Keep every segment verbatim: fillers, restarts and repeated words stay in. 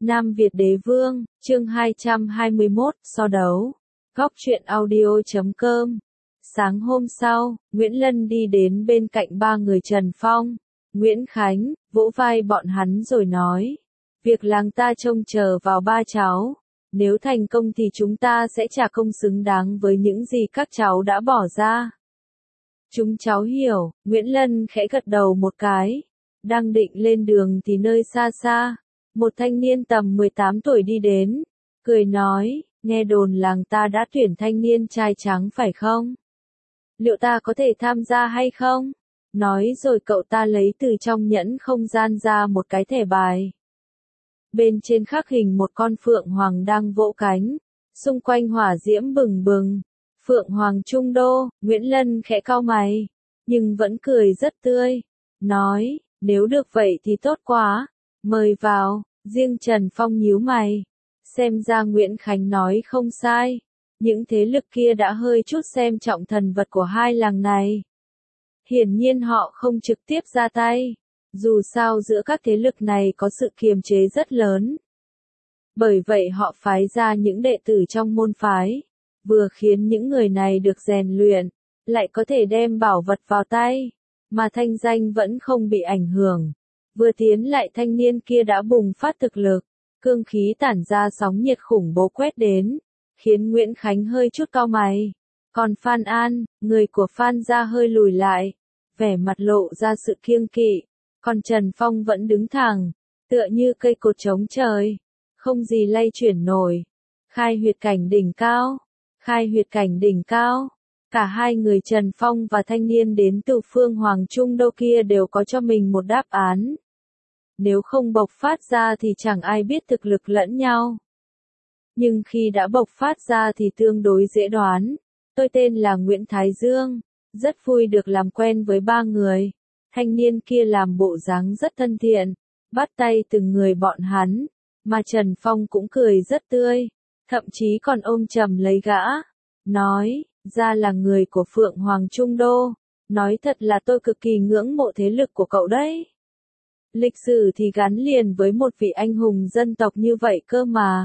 Nam Việt Đế Vương, chương hai trăm hai mươi mốt, so đấu. Góc truyện audio chấm com. Sáng hôm sau, Nguyễn Lân đi đến bên cạnh ba người Trần Phong, Nguyễn Khánh, vỗ vai bọn hắn rồi nói. Việc làng ta trông chờ vào ba cháu. Nếu thành công thì chúng ta sẽ trả công xứng đáng với những gì các cháu đã bỏ ra. Chúng cháu hiểu, Nguyễn Lân khẽ gật đầu một cái. Đang định lên đường thì nơi xa xa, một thanh niên tầm mười tám tuổi đi đến, cười nói, nghe đồn làng ta đã tuyển thanh niên trai trắng phải không? Liệu ta có thể tham gia hay không? Nói rồi cậu ta lấy từ trong nhẫn không gian ra một cái thẻ bài. Bên trên khắc hình một con phượng hoàng đang vỗ cánh, xung quanh hỏa diễm bừng bừng. Phượng hoàng trung đô, Nguyễn Lân khẽ cau mày, nhưng vẫn cười rất tươi, nói, nếu được vậy thì tốt quá, mời vào. Riêng Trần Phong nhíu mày, xem ra Nguyễn Khánh nói không sai, những thế lực kia đã hơi chút xem trọng thần vật của hai làng này. Hiển nhiên họ không trực tiếp ra tay, dù sao giữa các thế lực này có sự kiềm chế rất lớn. Bởi vậy họ phái ra những đệ tử trong môn phái, vừa khiến những người này được rèn luyện, lại có thể đem bảo vật vào tay, mà thanh danh vẫn không bị ảnh hưởng. Vừa tiến lại thanh niên kia đã bùng phát thực lực, cương khí tản ra sóng nhiệt khủng bố quét đến, khiến Nguyễn Khánh hơi chút cau mày. Còn Phan An, người của Phan gia hơi lùi lại, vẻ mặt lộ ra sự kiêng kỵ, còn Trần Phong vẫn đứng thẳng, tựa như cây cột chống trời, không gì lay chuyển nổi. Khai huyệt cảnh đỉnh cao, khai huyệt cảnh đỉnh cao. Cả hai người Trần Phong và thanh niên đến từ phương Hoàng Trung Đô kia đều có cho mình một đáp án. Nếu không bộc phát ra thì chẳng ai biết thực lực lẫn nhau. Nhưng khi đã bộc phát ra thì tương đối dễ đoán. Tôi tên là Nguyễn Thái Dương, rất vui được làm quen với ba người. Thanh niên kia làm bộ dáng rất thân thiện, bắt tay từng người bọn hắn, mà Trần Phong cũng cười rất tươi, thậm chí còn ôm chầm lấy gã, nói, ra là người của Phượng Hoàng Trung Đô, nói thật là tôi cực kỳ ngưỡng mộ thế lực của cậu đấy. Lịch sử thì gắn liền với một vị anh hùng dân tộc như vậy cơ mà.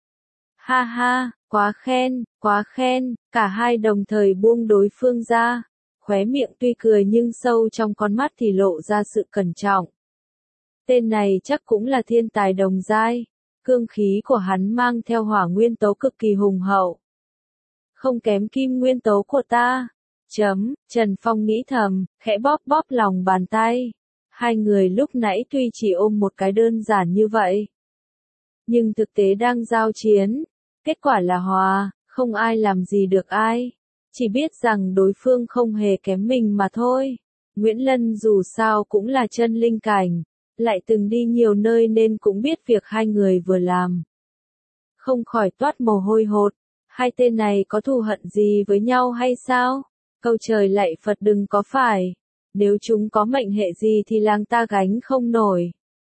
Ha ha, quá khen, quá khen, cả hai đồng thời buông đối phương ra, khóe miệng tuy cười nhưng sâu trong con mắt thì lộ ra sự cẩn trọng. Tên này chắc cũng là thiên tài đồng giai, cương khí của hắn mang theo hỏa nguyên tố cực kỳ hùng hậu. Không kém kim nguyên tố của ta. Chấm, Trần Phong nghĩ thầm, khẽ bóp bóp lòng bàn tay. Hai người lúc nãy tuy chỉ ôm một cái đơn giản như vậy, nhưng thực tế đang giao chiến, kết quả là hòa, không ai làm gì được ai, chỉ biết rằng đối phương không hề kém mình mà thôi. Nguyễn Lân dù sao cũng là chân linh cảnh, lại từng đi nhiều nơi nên cũng biết việc hai người vừa làm. Không khỏi toát mồ hôi hột, hai tên này có thù hận gì với nhau hay sao? Câu trời lạy Phật đừng có phải. Nếu chúng có mệnh hệ gì thì làng ta gánh không nổi.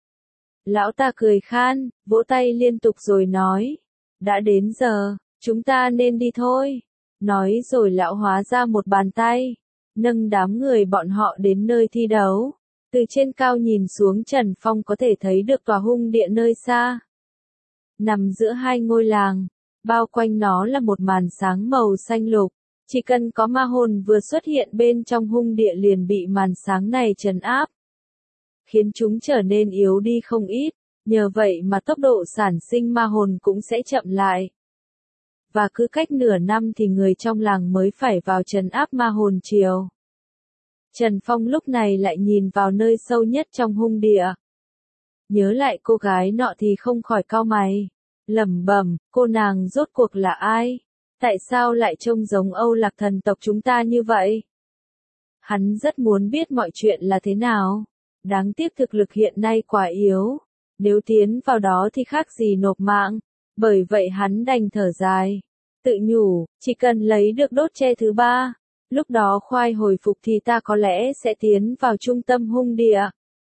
Lão ta cười khan, vỗ tay liên tục rồi nói. Đã đến giờ, chúng ta nên đi thôi. Nói rồi lão hóa ra một bàn tay, nâng đám người bọn họ đến nơi thi đấu. Từ trên cao nhìn xuống Trần Phong có thể thấy được tòa hung địa nơi xa. Nằm giữa hai ngôi làng, bao quanh nó là một màn sáng màu xanh lục. Chỉ cần có ma hồn vừa xuất hiện bên trong hung địa liền bị màn sáng này trấn áp, khiến chúng trở nên yếu đi không ít, nhờ vậy mà tốc độ sản sinh ma hồn cũng sẽ chậm lại. Và cứ cách nửa năm thì người trong làng mới phải vào trấn áp ma hồn triều. Trần Phong lúc này lại nhìn vào nơi sâu nhất trong hung địa. Nhớ lại cô gái nọ thì không khỏi cau mày, lẩm bẩm, cô nàng rốt cuộc là ai? Tại sao lại trông giống Âu Lạc thần tộc chúng ta như vậy? Hắn rất muốn biết mọi chuyện là thế nào. Đáng tiếc thực lực hiện nay quá yếu. Nếu tiến vào đó thì khác gì nộp mạng. Bởi vậy hắn đành thở dài. Tự nhủ, chỉ cần lấy được đốt tre thứ ba. Lúc đó khoai hồi phục thì ta có lẽ sẽ tiến vào trung tâm hung địa.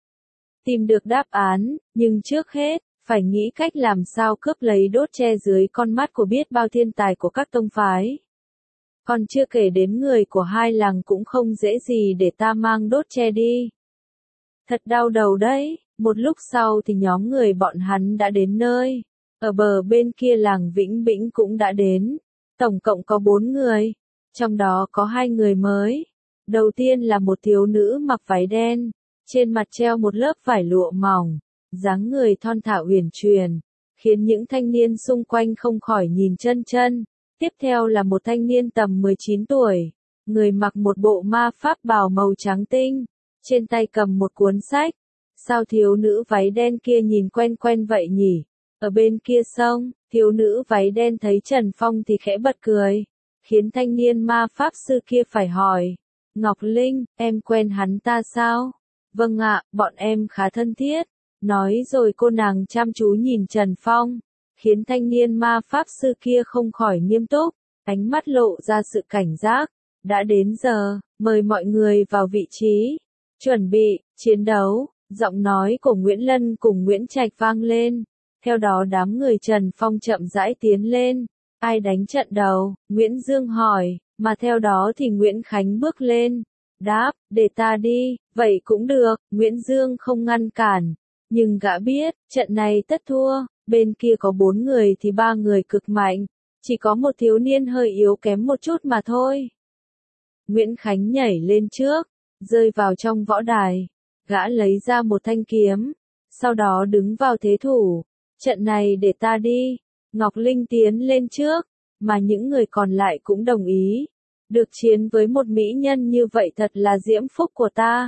Tìm được đáp án, nhưng trước hết, phải nghĩ cách làm sao cướp lấy đốt tre dưới con mắt của biết bao thiên tài của các tông phái. Còn chưa kể đến người của hai làng cũng không dễ gì để ta mang đốt tre đi. Thật đau đầu đấy, Một lúc sau thì nhóm người bọn hắn đã đến nơi. Ở bờ bên kia làng Vĩnh Bĩnh cũng đã đến. Tổng cộng có bốn người. Trong đó có hai người mới. Đầu tiên là một thiếu nữ mặc váy đen. Trên mặt treo một lớp vải lụa mỏng. Dáng người thon thả uyển chuyển. Khiến những thanh niên xung quanh không khỏi nhìn chân chân. Tiếp theo là một thanh niên tầm mười chín tuổi. Người mặc một bộ ma pháp bào màu trắng tinh. Trên tay cầm một cuốn sách. Sao thiếu nữ váy đen kia nhìn quen quen vậy nhỉ? Ở bên kia sông, thiếu nữ váy đen thấy Trần Phong thì khẽ bật cười. Khiến thanh niên ma pháp sư kia phải hỏi. Ngọc Linh, em quen hắn ta sao? Vâng ạ, bọn em khá thân thiết. Nói rồi cô nàng chăm chú nhìn Trần Phong. Khiến thanh niên ma pháp sư kia không khỏi nghiêm túc. Ánh mắt lộ ra sự cảnh giác. Đã đến giờ, mời mọi người vào vị trí. Chuẩn bị, chiến đấu. Giọng nói của Nguyễn Lân cùng Nguyễn Trạch vang lên. Theo đó đám người Trần Phong chậm rãi tiến lên. Ai đánh trận đầu? Nguyễn Dương hỏi, mà theo đó thì Nguyễn Khánh bước lên. Đáp, để ta đi, vậy cũng được, Nguyễn Dương không ngăn cản. Nhưng gã biết, trận này tất thua, bên kia có bốn người thì ba người cực mạnh. Chỉ có một thiếu niên hơi yếu kém một chút mà thôi. Nguyễn Khánh nhảy lên trước, rơi vào trong võ đài. Gã lấy ra một thanh kiếm, sau đó đứng vào thế thủ. Trận này để ta đi. Ngọc Linh tiến lên trước, mà những người còn lại cũng đồng ý. Được chiến với một mỹ nhân như vậy thật là diễm phúc của ta.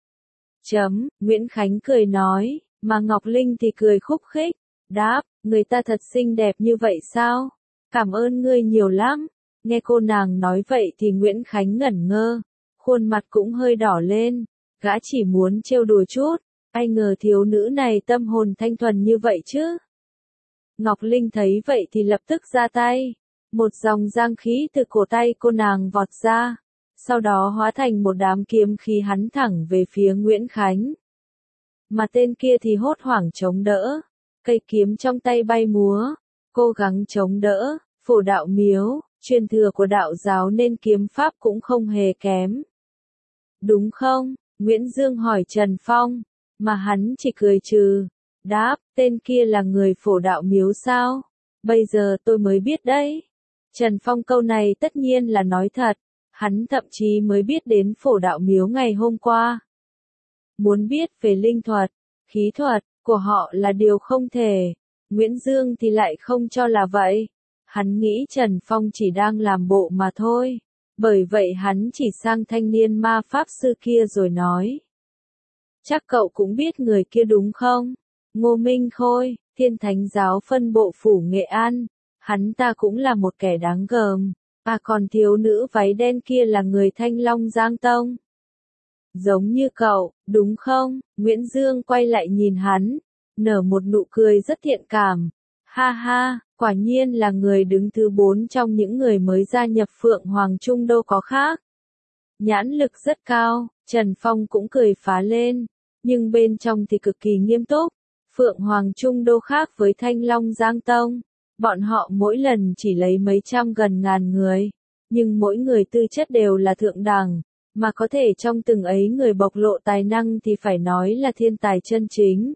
Chấm, Nguyễn Khánh cười nói, mà Ngọc Linh thì cười khúc khích. Đáp, người ta thật xinh đẹp như vậy sao? Cảm ơn ngươi nhiều lắm. Nghe cô nàng nói vậy thì Nguyễn Khánh ngẩn ngơ, khuôn mặt cũng hơi đỏ lên. Gã chỉ muốn trêu đùa chút, ai ngờ thiếu nữ này tâm hồn thanh thuần như vậy chứ. Ngọc Linh thấy vậy thì lập tức ra tay. Một dòng giang khí từ cổ tay cô nàng vọt ra. Sau đó hóa thành một đám kiếm khí hắn thẳng về phía Nguyễn Khánh. Mà tên kia thì hốt hoảng chống đỡ. Cây kiếm trong tay bay múa. Cố gắng chống đỡ. Phổ đạo miếu, truyền thừa của đạo giáo nên kiếm pháp cũng không hề kém. Đúng không? Nguyễn Dương hỏi Trần Phong. Mà hắn chỉ cười trừ. Đáp, tên kia là người phổ đạo miếu sao? Bây giờ tôi mới biết đấy. Trần Phong câu này tất nhiên là nói thật. Hắn thậm chí mới biết đến phổ đạo miếu ngày hôm qua. Muốn biết về linh thuật, khí thuật của họ là điều không thể. Nguyễn Dương thì lại không cho là vậy. Hắn nghĩ Trần Phong chỉ đang làm bộ mà thôi. Bởi vậy hắn chỉ sang thanh niên ma pháp sư kia rồi nói. Chắc cậu cũng biết người kia đúng không? Ngô Minh Khôi, Thiên Thánh Giáo phân bộ phủ Nghệ An. Hắn ta cũng là một kẻ đáng gờm. À còn thiếu nữ váy đen kia là người Thanh Long Giang Tông. Giống như cậu, đúng không? Nguyễn Dương quay lại nhìn hắn. Nở một nụ cười rất thiện cảm. Ha ha, quả nhiên là người đứng thứ bốn trong những người mới gia nhập Phượng Hoàng Trung Đô có khác. Nhãn lực rất cao, Trần Phong cũng cười phá lên. Nhưng bên trong thì cực kỳ nghiêm túc. Phượng Hoàng Trung Đô khác với Thanh Long Giang Tông. Bọn họ mỗi lần chỉ lấy mấy trăm gần ngàn người. Nhưng mỗi người tư chất đều là thượng đẳng. Mà có thể trong từng ấy người bộc lộ tài năng thì phải nói là thiên tài chân chính.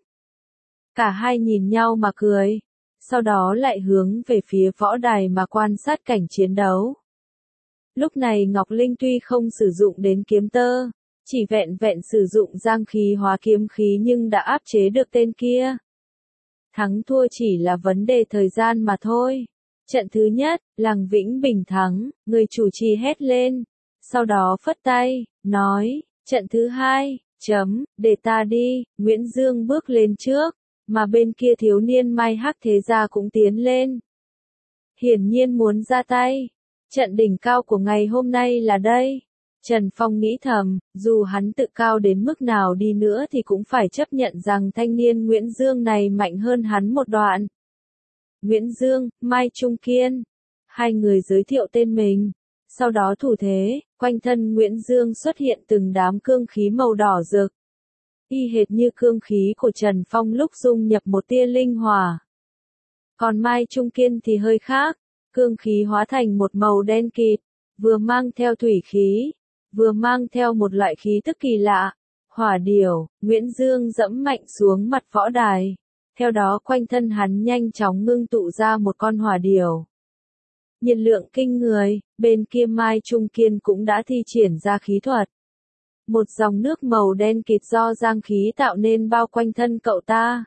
Cả hai nhìn nhau mà cười. Sau đó lại hướng về phía võ đài mà quan sát cảnh chiến đấu. Lúc này Ngọc Linh tuy không sử dụng đến kiếm tơ, chỉ vẹn vẹn sử dụng giang khí hóa kiếm khí nhưng đã áp chế được tên kia. Thắng thua chỉ là vấn đề thời gian mà thôi. Trận thứ nhất, làng Vĩnh Bình thắng, người chủ trì hét lên. Sau đó phất tay, nói, trận thứ hai, chấm, để ta đi, Nguyễn Dương bước lên trước, mà bên kia thiếu niên Mai Hắc Thế Gia cũng tiến lên. Hiển nhiên muốn ra tay. Trận đỉnh cao của ngày hôm nay là đây. Trần Phong nghĩ thầm, dù hắn tự cao đến mức nào đi nữa thì cũng phải chấp nhận rằng thanh niên Nguyễn Dương này mạnh hơn hắn một đoạn. Nguyễn Dương, Mai Trung Kiên. Hai người giới thiệu tên mình. Sau đó thủ thế, quanh thân Nguyễn Dương xuất hiện từng đám cương khí màu đỏ rực. Y hệt như cương khí của Trần Phong lúc dung nhập một tia linh hỏa. Còn Mai Trung Kiên thì hơi khác. Cương khí hóa thành một màu đen kịt, vừa mang theo thủy khí, vừa mang theo một loại khí tức kỳ lạ, Hỏa điểu, Nguyễn Dương dẫm mạnh xuống mặt võ đài. Theo đó quanh thân hắn nhanh chóng ngưng tụ ra một con hỏa điểu. Nhiệt lượng kinh người, bên kia Mai Trung Kiên cũng đã thi triển ra khí thuật. Một dòng nước màu đen kịt do giang khí tạo nên bao quanh thân cậu ta.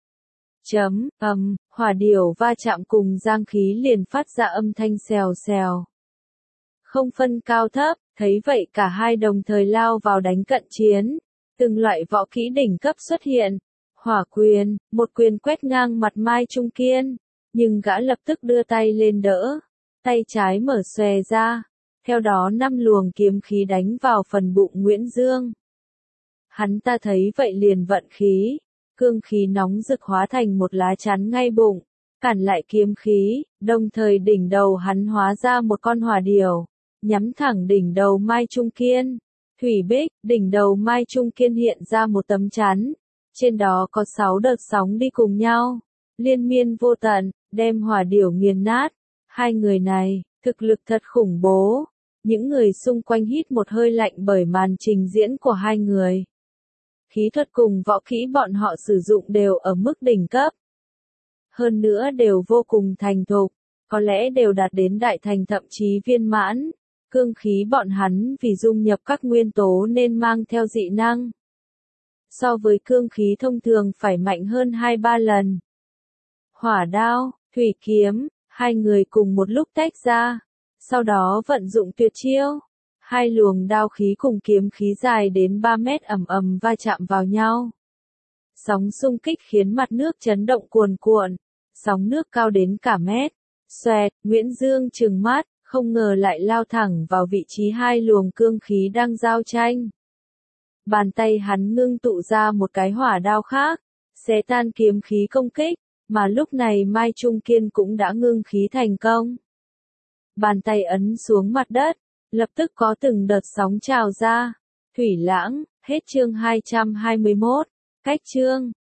Chấm, ầm, hỏa điểu va chạm cùng giang khí liền phát ra âm thanh xèo xèo. Không phân cao thấp, thấy vậy cả hai đồng thời lao vào đánh cận chiến. Từng loại võ kỹ đỉnh cấp xuất hiện. Hỏa quyền, một quyền quét ngang mặt Mai Trung Kiên, nhưng gã lập tức đưa tay lên đỡ, tay trái mở xòe ra, theo đó năm luồng kiếm khí đánh vào phần bụng Nguyễn Dương. Hắn ta thấy vậy liền vận khí, cương khí nóng rực hóa thành một lá chắn ngay bụng, cản lại kiếm khí, đồng thời đỉnh đầu hắn hóa ra một con hỏa điểu, nhắm thẳng đỉnh đầu Mai Trung Kiên. Thủy Bích, đỉnh đầu Mai Trung Kiên hiện ra một tấm chắn. Trên đó có sáu đợt sóng đi cùng nhau, liên miên vô tận, đem hỏa điểu nghiền nát. Hai người này, thực lực thật khủng bố. Những người xung quanh hít một hơi lạnh bởi màn trình diễn của hai người. Khí thuật cùng võ kỹ bọn họ sử dụng đều ở mức đỉnh cấp. Hơn nữa đều vô cùng thành thục, có lẽ đều đạt đến đại thành thậm chí viên mãn. Cương khí bọn hắn vì dung nhập các nguyên tố nên mang theo dị năng. So với cương khí thông thường phải mạnh hơn hai ba lần. Hỏa đao, thủy kiếm, hai người cùng một lúc tách ra, sau đó vận dụng tuyệt chiêu. Hai luồng đao khí cùng kiếm khí dài đến ba mét ầm ầm va chạm vào nhau. Sóng xung kích khiến mặt nước chấn động cuồn cuộn, sóng nước cao đến cả mét. Xoẹt, Nguyễn Dương trừng mắt, không ngờ lại lao thẳng vào vị trí hai luồng cương khí đang giao tranh. Bàn tay hắn ngưng tụ ra một cái hỏa đao khác, xé tan kiếm khí công kích, mà lúc này Mai Trung Kiên cũng đã ngưng khí thành công. Bàn tay ấn xuống mặt đất, lập tức có từng đợt sóng trào ra. Thủy lãng, hết chương hai trăm hai mươi mốt, cách chương.